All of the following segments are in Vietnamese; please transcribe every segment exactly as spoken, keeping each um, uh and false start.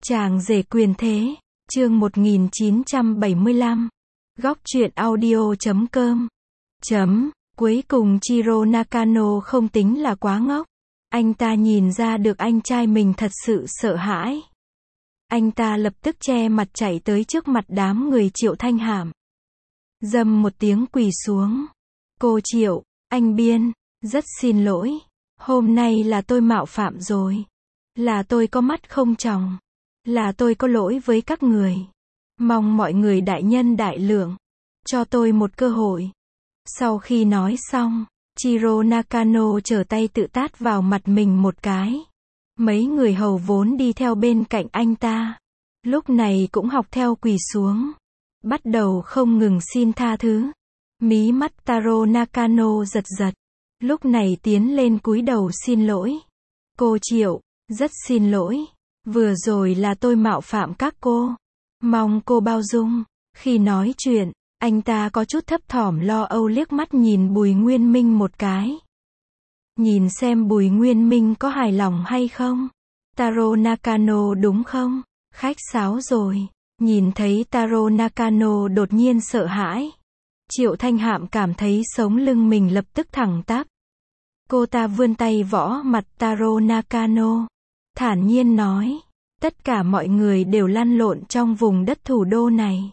Chàng rể quyền thế, chương một nghìn chín trăm bảy mươi lăm. Góc truyện audio chấm com. Chấm, cuối cùng Chiro Nakano không tính là quá ngốc. Anh ta nhìn ra được anh trai mình thật sự sợ hãi. Anh ta lập tức che mặt chạy tới trước mặt đám người Triệu Thanh Hàm. Dầm một tiếng quỳ xuống. Cô Triệu, anh Biên, rất xin lỗi. Hôm nay là tôi mạo phạm rồi. Là tôi có mắt không tròng. Là tôi có lỗi với các người. Mong mọi người đại nhân đại lượng. Cho tôi một cơ hội. Sau khi nói xong, Chiro Nakano trở tay tự tát vào mặt mình một cái. Mấy người hầu vốn đi theo bên cạnh anh ta. Lúc này cũng học theo quỳ xuống. Bắt đầu không ngừng xin tha thứ. Mí mắt Taro Nakano giật giật. Lúc này tiến lên cúi đầu xin lỗi. Cô Triệu, rất xin lỗi. Vừa rồi là tôi mạo phạm các cô. Mong cô bao dung. Khi nói chuyện, anh ta có chút thấp thỏm lo âu liếc mắt nhìn Bùi Nguyên Minh một cái. Nhìn xem Bùi Nguyên Minh có hài lòng hay không. Taro Nakano đúng không? Khách sáo rồi. Nhìn thấy Taro Nakano đột nhiên sợ hãi. Triệu Thanh Hạm cảm thấy sống lưng mình lập tức thẳng tắp. Cô ta vươn tay võ mặt Taro Nakano. Thản nhiên nói. Tất cả mọi người đều lăn lộn trong vùng đất thủ đô này.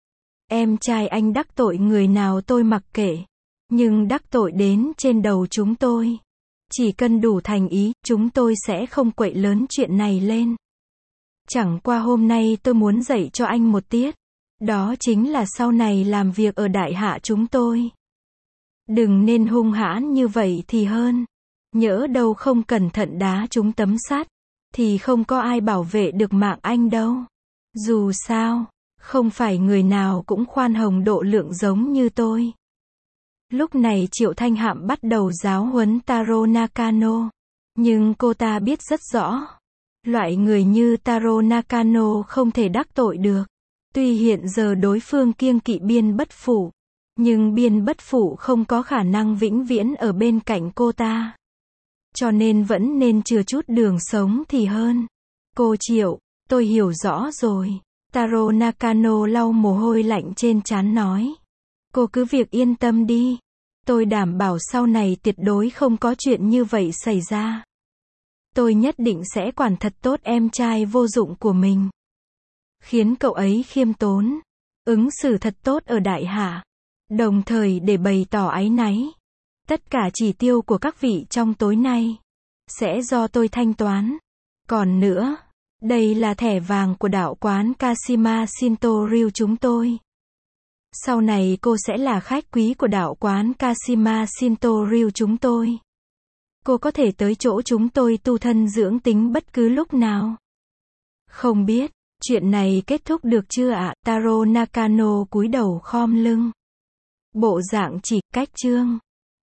Em trai anh đắc tội người nào tôi mặc kệ. Nhưng đắc tội đến trên đầu chúng tôi. Chỉ cần đủ thành ý, chúng tôi sẽ không quậy lớn chuyện này lên. Chẳng qua hôm nay tôi muốn dạy cho anh một tiết. Đó chính là sau này làm việc ở đại hạ chúng tôi. Đừng nên hung hãn như vậy thì hơn. Nhỡ đâu không cẩn thận đá trúng tấm sắt. Thì không có ai bảo vệ được mạng anh đâu. Dù sao, không phải người nào cũng khoan hồng độ lượng giống như tôi. Lúc này Triệu Thanh Hạm bắt đầu giáo huấn Taro Nakano. Nhưng cô ta biết rất rõ. Loại người như Taro Nakano không thể đắc tội được. Tuy hiện giờ đối phương kiêng kỵ Biên Bất Phụ. Nhưng Biên Bất Phụ không có khả năng vĩnh viễn ở bên cạnh cô ta. Cho nên vẫn nên chừa chút đường sống thì hơn. Cô Triệu, tôi hiểu rõ rồi. Taro Nakano lau mồ hôi lạnh trên trán nói. Cô cứ việc yên tâm đi. Tôi đảm bảo sau này tuyệt đối không có chuyện như vậy xảy ra. Tôi nhất định sẽ quản thật tốt em trai vô dụng của mình. Khiến cậu ấy khiêm tốn. Ứng xử thật tốt ở đại hạ. Đồng thời để bày tỏ áy náy. Tất cả chỉ tiêu của các vị trong tối nay sẽ do tôi thanh toán. Còn nữa, đây là thẻ vàng của đạo quán Kashima Shinto Ryu chúng tôi. Sau này cô sẽ là khách quý của đạo quán Kashima Shinto Ryu chúng tôi. Cô có thể tới chỗ chúng tôi tu thân dưỡng tính bất cứ lúc nào. Không biết, chuyện này kết thúc được chưa ạ? Taro Nakano cúi đầu khom lưng. Bộ dạng chỉ cách chương.